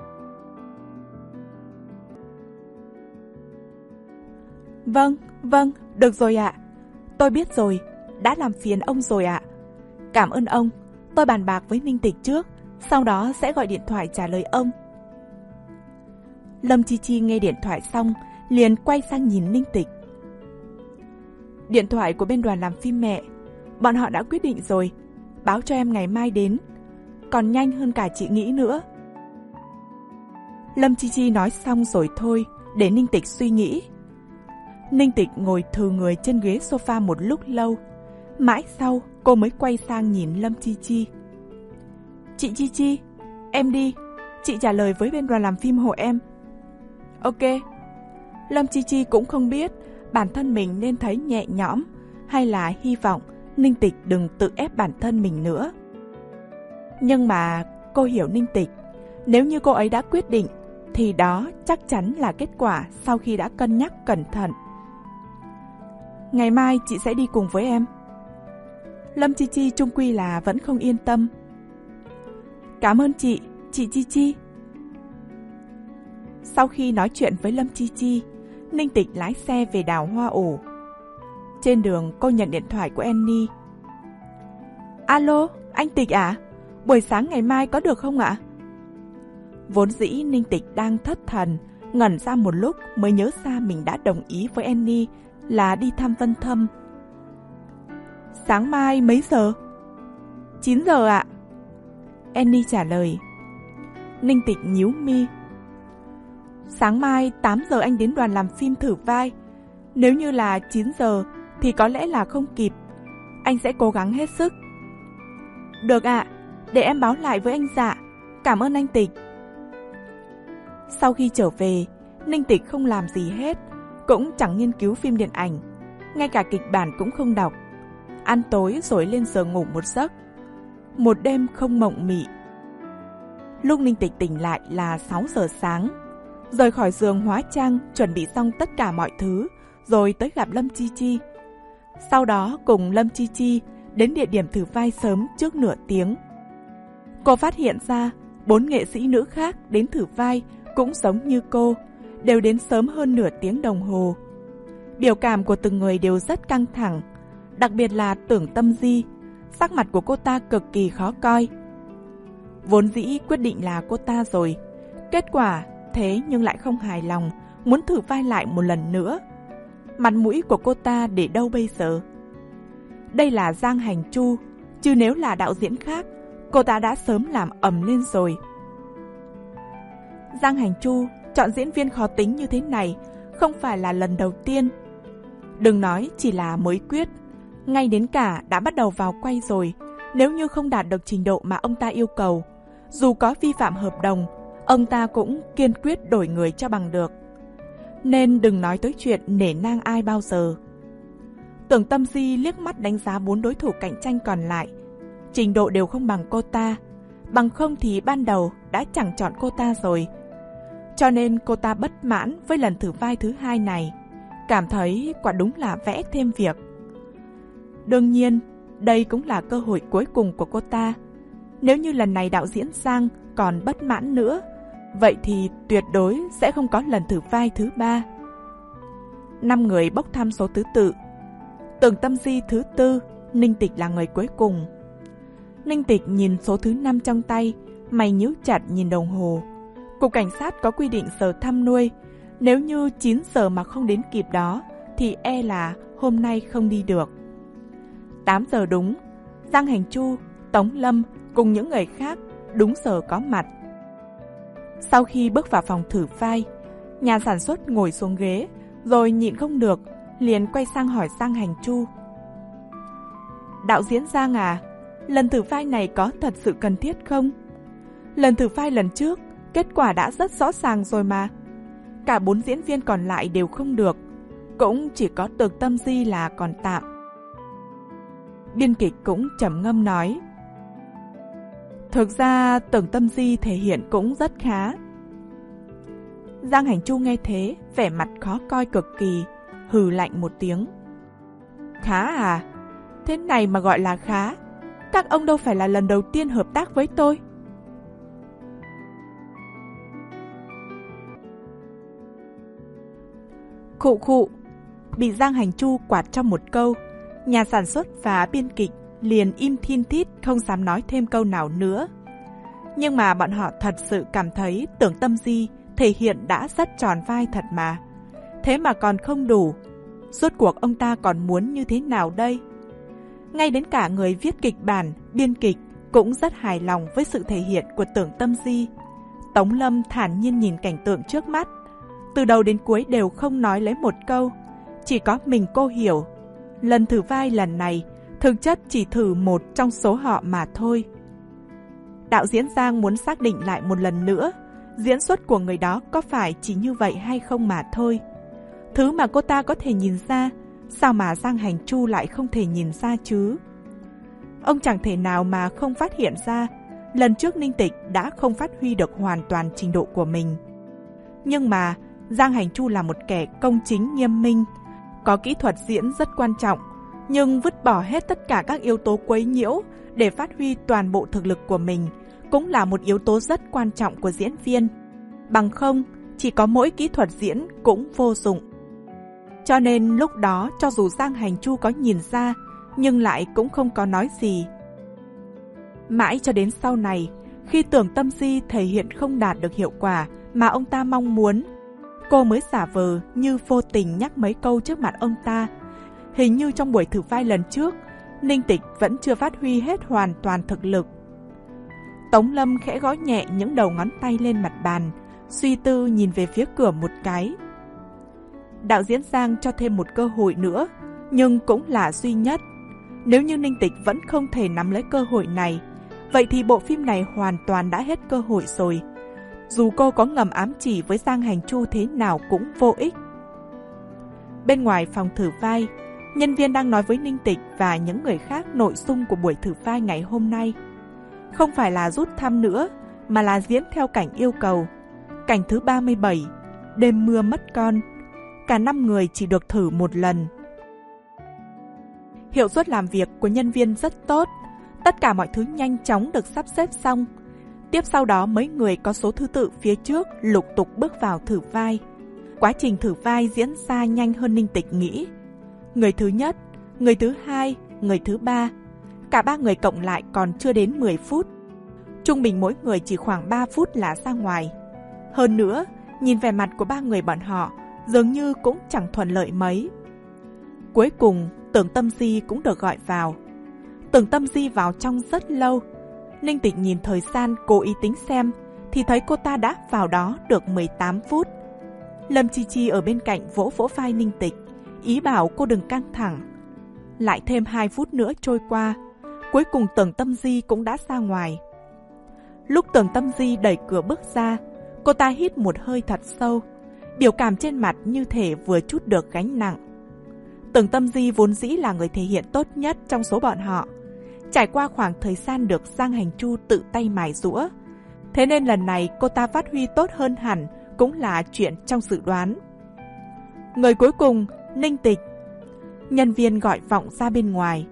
S1: Vâng, vâng, được rồi ạ. Tôi biết rồi, đã làm phiền ông rồi ạ. Cảm ơn ông, tôi bàn bạc với Ninh Tịch trước, sau đó sẽ gọi điện thoại trả lời ông. Lâm Chi Chi nghe điện thoại xong, liền quay sang nhìn Ninh Tịch. Điện thoại của bên đoàn làm phim mẹ, bọn họ đã quyết định rồi, báo cho em ngày mai đến, còn nhanh hơn cả chị nghĩ nữa. Lâm Chi Chi nói xong rồi thôi, để Ninh Tịch suy nghĩ. Ninh Tịch ngồi thừ người trên ghế sofa một lúc lâu, mãi sau cô mới quay sang nhìn Lâm Chi Chi. Chị Chi Chi, em đi, Chị trả lời với bên đoàn làm phim hộ em. Ok. Lâm Chi Chi cũng không biết bản thân mình nên thấy nhẹ nhõm hay là hy vọng Ninh Tịch đừng tự ép bản thân mình nữa. Nhưng mà cô hiểu Ninh Tịch, nếu như cô ấy đã quyết định thì đó chắc chắn là kết quả sau khi đã cân nhắc cẩn thận. Ngày mai chị sẽ đi cùng với em. Lâm Chi Chi chung quy là vẫn không yên tâm. Cảm ơn chị, chị Chi Chi. Sau khi nói chuyện với Lâm Chi Chi, Ninh Tịch lái xe về đảo Hoa Ổ. Trên đường cô nhận điện thoại của Annie. Alo, anh Tịch à? Buổi sáng ngày mai có được không ạ? Vốn dĩ Ninh Tịch đang thất thần, ngẩn ra một lúc mới nhớ ra mình đã đồng ý với Annie là đi thăm Vân Thâm. Sáng mai mấy giờ? chín giờ ạ. Annie trả lời. Ninh Tịch nhíu mi. Sáng mai tám giờ anh đến đoàn làm phim thử vai. Nếu như là chín giờ thì có lẽ là không kịp. Anh sẽ cố gắng hết sức. Được ạ, để em báo lại với anh Dạ. Cảm ơn anh Tịch. Sau khi trở về, Ninh Tịch không làm gì hết, cũng chẳng nghiên cứu phim điện ảnh, ngay cả kịch bản cũng không đọc. Ăn tối rồi lên giường ngủ một giấc. Một đêm không mộng mị. Lúc Ninh Tịch tỉnh lại là sáu giờ sáng. Rời khỏi giường hóa trang, chuẩn bị xong tất cả mọi thứ, rồi tới gặp Lâm Chi Chi. Sau đó cùng Lâm Chi Chi đến địa điểm thử vai sớm trước nửa tiếng. Cô phát hiện ra bốn nghệ sĩ nữ khác đến thử vai cũng giống như cô, đều đến sớm hơn nửa tiếng đồng hồ. Biểu cảm của từng người đều rất căng thẳng, đặc biệt là Tưởng Tâm Di, sắc mặt của cô ta cực kỳ khó coi. Vốn dĩ quyết định là cô ta rồi, kết quả thế nhưng lại không hài lòng, muốn thử vai lại một lần nữa. Mặt mũi của cô ta để đâu bây giờ? Đây là Giang Hành Chu, chứ nếu là đạo diễn khác, cô ta đã sớm làm ầm lên rồi. Giang Hành Chu chọn diễn viên khó tính như thế này không phải là lần đầu tiên. Đừng nói chỉ là mới quyết, ngay đến cả đã bắt đầu vào quay rồi, nếu như không đạt được trình độ mà ông ta yêu cầu, dù có vi phạm hợp đồng, ông ta cũng kiên quyết đổi người cho bằng được. Nên đừng nói tới chuyện nể nang ai bao giờ. Tưởng Tâm Di liếc mắt đánh giá bốn đối thủ cạnh tranh còn lại, trình độ đều không bằng cô ta, bằng không thì ban đầu đã chẳng chọn cô ta rồi. Cho nên cô ta bất mãn với lần thử vai thứ hai này, cảm thấy quả đúng là vẽ thêm việc. Đương nhiên, đây cũng là cơ hội cuối cùng của cô ta. Nếu như lần này đạo diễn Giang còn bất mãn nữa, vậy thì tuyệt đối sẽ không có lần thử vai thứ ba. Năm người bốc thăm số thứ tự. Tưởng Tâm Di thứ tư, Ninh Tịch là người cuối cùng. Ninh Tịch nhìn số thứ năm trong tay, mày nhíu chặt nhìn đồng hồ. Cục cảnh sát có quy định giờ thăm nuôi, nếu như chín giờ mà không đến kịp đó thì e là hôm nay không đi được. tám giờ đúng, Giang Hành Chu, Tống Lâm cùng những người khác đúng giờ có mặt. Sau khi bước vào phòng thử vai, nhà sản xuất ngồi xuống ghế, rồi nhịn không được, liền quay sang hỏi Giang Hành Chu. Đạo diễn Giang à, lần thử vai này có thật sự cần thiết không? Lần thử vai lần trước, kết quả đã rất rõ ràng rồi mà. Cả bốn diễn viên còn lại đều không được, cũng chỉ có Tưởng Tâm Di là còn tạm. Biên kịch cũng trầm ngâm nói. Thực ra Tưởng Tâm Di thể hiện cũng rất khá. Giang Hành Chu nghe thế, vẻ mặt khó coi cực kỳ, hừ lạnh một tiếng. Khá à? Thế này mà gọi là khá? Các ông đâu phải là lần đầu tiên hợp tác với tôi. Khụ khụ, bị Giang Hành Chu quạt trong một câu, nhà sản xuất và biên kịch liền im thin thít không dám nói thêm câu nào nữa. Nhưng mà bọn họ thật sự cảm thấy Tưởng Tâm Di thể hiện đã rất tròn vai thật mà. Thế mà còn không đủ. Rốt cuộc ông ta còn muốn như thế nào đây? Ngay đến cả người viết kịch bản, biên kịch cũng rất hài lòng với sự thể hiện của Tưởng Tâm Di. Tống Lâm thản nhiên nhìn cảnh tượng trước mắt, từ đầu đến cuối đều không nói lấy một câu. Chỉ có mình cô hiểu, lần thử vai lần này thực chất chỉ thử một trong số họ mà thôi. Đạo diễn Giang muốn xác định lại một lần nữa diễn xuất của người đó có phải chỉ như vậy hay không mà thôi. Thứ mà cô ta có thể nhìn ra, sao mà Giang Hành Chu lại không thể nhìn ra chứ? Ông chẳng thể nào mà không phát hiện ra lần trước Ninh Tịch đã không phát huy được hoàn toàn trình độ của mình. Nhưng mà Giang Hành Chu là một kẻ công chính nghiêm minh, có kỹ thuật diễn rất quan trọng, nhưng vứt bỏ hết tất cả các yếu tố quấy nhiễu để phát huy toàn bộ thực lực của mình cũng là một yếu tố rất quan trọng của diễn viên. Bằng không, chỉ có mỗi kỹ thuật diễn cũng vô dụng. Cho nên lúc đó cho dù Giang Hành Chu có nhìn ra, nhưng lại cũng không có nói gì. Mãi cho đến sau này, khi Tưởng Tâm Di thể hiện không đạt được hiệu quả mà ông ta mong muốn, cô mới giả vờ như vô tình nhắc mấy câu trước mặt ông ta. Hình như trong buổi thử vai lần trước, Ninh Tịch vẫn chưa phát huy hết hoàn toàn thực lực. Tống Lâm khẽ gõ nhẹ những đầu ngón tay lên mặt bàn, suy tư nhìn về phía cửa một cái. Đạo diễn Giang cho thêm một cơ hội nữa, nhưng cũng là duy nhất. Nếu như Ninh Tịch vẫn không thể nắm lấy cơ hội này, vậy thì bộ phim này hoàn toàn đã hết cơ hội rồi. Dù cô có ngầm ám chỉ với Giang Hành Chu thế nào cũng vô ích. Bên ngoài phòng thử vai, nhân viên đang nói với Ninh Tịch và những người khác nội dung của buổi thử vai ngày hôm nay. Không phải là rút thăm nữa, mà là diễn theo cảnh yêu cầu. Cảnh thứ ba mươi bảy, đêm mưa mất con. Cả năm người chỉ được thử một lần. Hiệu suất làm việc của nhân viên rất tốt. Tất cả mọi thứ nhanh chóng được sắp xếp xong. Tiếp sau đó mấy người có số thứ tự phía trước lục tục bước vào thử vai. Quá trình thử vai diễn ra nhanh hơn Ninh Tịch nghĩ. Người thứ nhất, người thứ hai, người thứ ba. Cả ba người cộng lại còn chưa đến mười phút. Trung bình mỗi người chỉ khoảng ba phút là ra ngoài. Hơn nữa, nhìn vẻ mặt của ba người bọn họ dường như cũng chẳng thuận lợi mấy. Cuối cùng, Tưởng Tâm Di cũng được gọi vào. Tưởng Tâm Di vào trong rất lâu. Ninh Tịch nhìn thời gian cố ý tính xem thì thấy cô ta đã vào đó được mười tám phút. Lâm Chi Chi ở bên cạnh vỗ vỗ vai Ninh Tịch, ý bảo cô đừng căng thẳng. Lại thêm hai phút nữa trôi qua, cuối cùng Tưởng Tâm Di cũng đã ra ngoài. Lúc Tưởng Tâm Di đẩy cửa bước ra, cô ta hít một hơi thật sâu, biểu cảm trên mặt như thể vừa trút được gánh nặng. Tưởng Tâm Di vốn dĩ là người thể hiện tốt nhất trong số bọn họ, trải qua khoảng thời gian được Giang Hành Chu tự tay mài giũa. Thế nên lần này cô ta phát huy tốt hơn hẳn cũng là chuyện trong dự đoán. Người cuối cùng, Ninh Tịch. Nhân viên gọi vọng ra bên ngoài.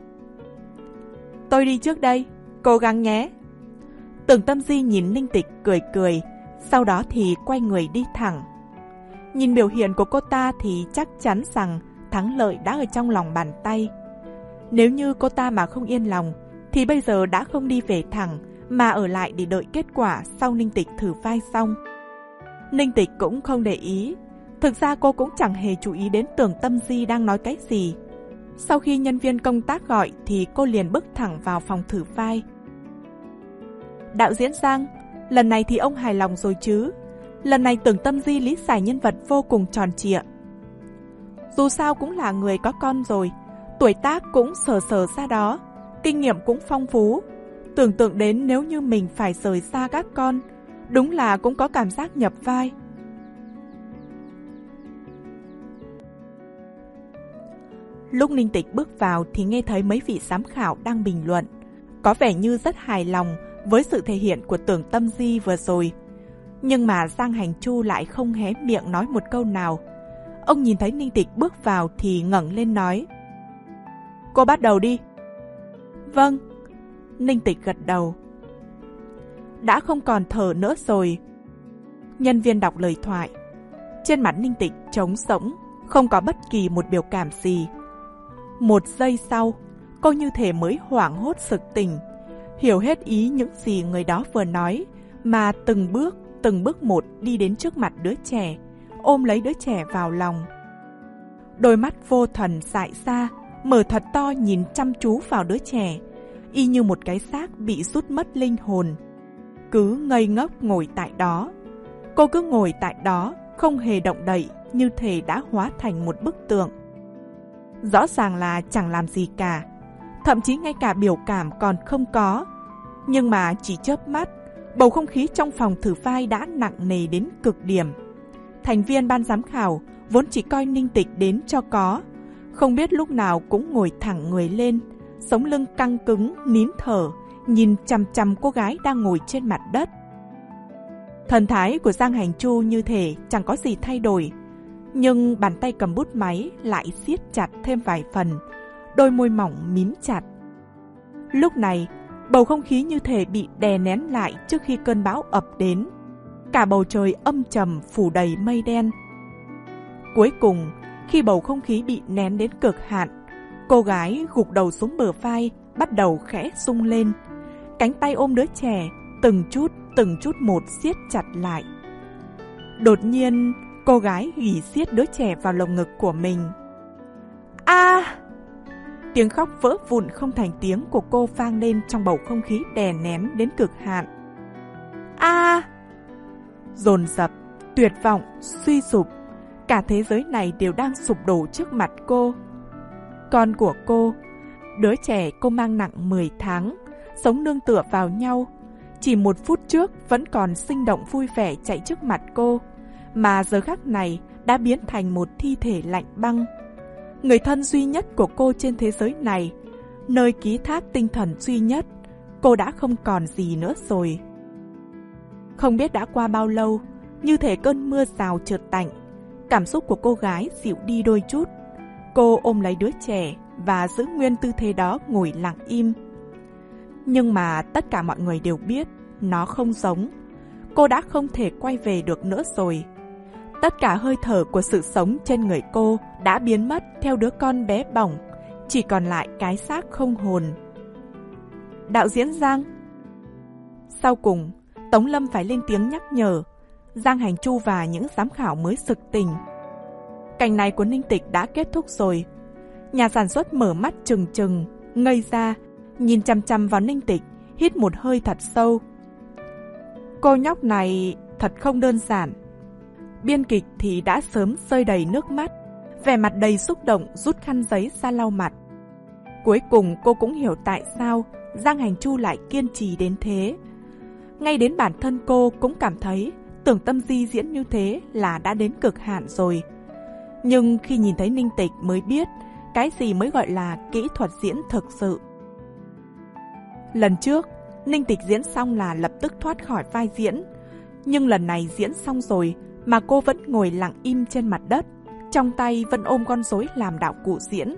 S1: Tôi đi trước đây, cố gắng nhé. Tưởng Tâm Di nhìn Ninh Tịch cười cười, sau đó thì quay người đi thẳng. Nhìn biểu hiện của cô ta thì chắc chắn rằng thắng lợi đã ở trong lòng bàn tay. Nếu như cô ta mà không yên lòng, thì bây giờ đã không đi về thẳng, mà ở lại để đợi kết quả sau Ninh Tịch thử vai xong. Ninh Tịch cũng không để ý. Thực ra cô cũng chẳng hề chú ý đến Tưởng Tâm Di đang nói cái gì. Sau khi nhân viên công tác gọi thì cô liền bước thẳng vào phòng thử vai. Đạo diễn Giang, lần này thì ông hài lòng rồi chứ? Lần này Tưởng Tâm Di lý giải nhân vật vô cùng tròn trịa. Dù sao cũng là người có con rồi, tuổi tác cũng sờ sờ ra đó, kinh nghiệm cũng phong phú. Tưởng tượng đến nếu như mình phải rời xa các con, đúng là cũng có cảm giác nhập vai. Lúc Ninh Tịch bước vào thì nghe thấy mấy vị giám khảo đang bình luận, có vẻ như rất hài lòng với sự thể hiện của Tưởng Tâm Di vừa rồi. Nhưng mà Giang Hành Chu lại không hé miệng nói một câu nào. Ông nhìn thấy Ninh Tịch bước vào thì ngẩng lên nói: Cô bắt đầu đi. Vâng. Ninh Tịch gật đầu. Đã không còn thở nữa rồi. Nhân viên đọc lời thoại. Trên mặt Ninh Tịch trống rỗng, không có bất kỳ một biểu cảm gì. Một giây sau, cô như thể mới hoảng hốt sực tỉnh, hiểu hết ý những gì người đó vừa nói, mà từng bước, từng bước một đi đến trước mặt đứa trẻ, ôm lấy đứa trẻ vào lòng. Đôi mắt vô thần dại ra, mở thật to nhìn chăm chú vào đứa trẻ, y như một cái xác bị rút mất linh hồn. Cứ ngây ngốc ngồi tại đó. Cô cứ ngồi tại đó, không hề động đậy, như thể đã hóa thành một bức tượng. Rõ ràng là chẳng làm gì cả, thậm chí ngay cả biểu cảm còn không có. Nhưng mà chỉ chớp mắt, bầu không khí trong phòng thử vai đã nặng nề đến cực điểm. Thành viên ban giám khảo vốn chỉ coi Ninh Tịch đến cho có, không biết lúc nào cũng ngồi thẳng người lên, sống lưng căng cứng, nín thở, nhìn chằm chằm cô gái đang ngồi trên mặt đất. Thần thái của Giang Hành Chu như thể chẳng có gì thay đổi, nhưng bàn tay cầm bút máy lại siết chặt thêm vài phần, đôi môi mỏng mím chặt. Lúc này, bầu không khí như thể bị đè nén lại trước khi cơn bão ập đến. Cả bầu trời âm trầm phủ đầy mây đen. Cuối cùng, khi bầu không khí bị nén đến cực hạn, cô gái gục đầu xuống bờ vai, bắt đầu khẽ rung lên. Cánh tay ôm đứa trẻ, từng chút, từng chút một siết chặt lại. Đột nhiên, cô gái ghì siết đứa trẻ vào lồng ngực của mình. A! À! Tiếng khóc vỡ vụn không thành tiếng của cô vang lên trong bầu không khí đè nén đến cực hạn. A! À! Dồn dập, tuyệt vọng, suy sụp, cả thế giới này đều đang sụp đổ trước mặt cô. Con của cô, đứa trẻ cô mang nặng mười tháng, sống nương tựa vào nhau, chỉ một phút trước vẫn còn sinh động vui vẻ chạy trước mặt cô, mà giờ khắc này đã biến thành một thi thể lạnh băng. Người thân duy nhất của cô trên thế giới này, nơi ký thác tinh thần duy nhất, cô đã không còn gì nữa rồi. Không biết đã qua bao lâu, như thể cơn mưa rào trượt tạnh, cảm xúc của cô gái dịu đi đôi chút. Cô ôm lấy đứa trẻ và giữ nguyên tư thế đó ngồi lặng im. Nhưng mà tất cả mọi người đều biết nó không giống. Cô đã không thể quay về được nữa rồi. Tất cả hơi thở của sự sống trên người cô đã biến mất theo đứa con bé bỏng, chỉ còn lại cái xác không hồn. Đạo diễn Giang. Sau cùng, Tống Lâm phải lên tiếng nhắc nhở. Giang Hành Chu và những giám khảo mới sực tỉnh. Cảnh này của Ninh Tịch đã kết thúc rồi. Nhà sản xuất mở mắt trừng trừng, ngây ra, nhìn chằm chằm vào Ninh Tịch, hít một hơi thật sâu. Cô nhóc này thật không đơn giản. Biên kịch thì đã sớm rơi đầy nước mắt, vẻ mặt đầy xúc động rút khăn giấy ra lau mặt. Cuối cùng cô cũng hiểu tại sao Giang Hành Chu lại kiên trì đến thế. Ngay đến bản thân cô cũng cảm thấy Tưởng Tâm Di diễn như thế là đã đến cực hạn rồi. Nhưng khi nhìn thấy Ninh Tịch mới biết cái gì mới gọi là kỹ thuật diễn thực sự. Lần trước, Ninh Tịch diễn xong là lập tức thoát khỏi vai diễn. Nhưng lần này diễn xong rồi mà cô vẫn ngồi lặng im trên mặt đất, trong tay vẫn ôm con rối làm đạo cụ diễn.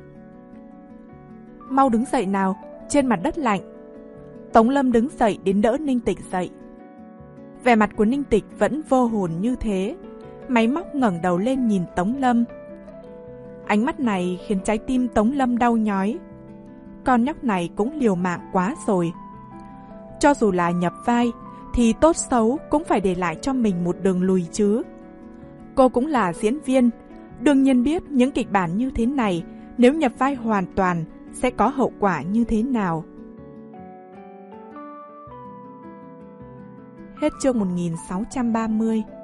S1: Mau đứng dậy nào, trên mặt đất lạnh. Tống Lâm đứng dậy đến đỡ Ninh Tịch dậy. Vẻ mặt của Ninh Tịch vẫn vô hồn như thế, máy móc ngẩng đầu lên nhìn Tống Lâm. Ánh mắt này khiến trái tim Tống Lâm đau nhói. Con nhóc này cũng liều mạng quá rồi. Cho dù là nhập vai, thì tốt xấu cũng phải để lại cho mình một đường lùi chứ. Cô cũng là diễn viên, đương nhiên biết những kịch bản như thế này nếu nhập vai hoàn toàn sẽ có hậu quả như thế nào. Hết chương một nghìn sáu trăm ba mươi.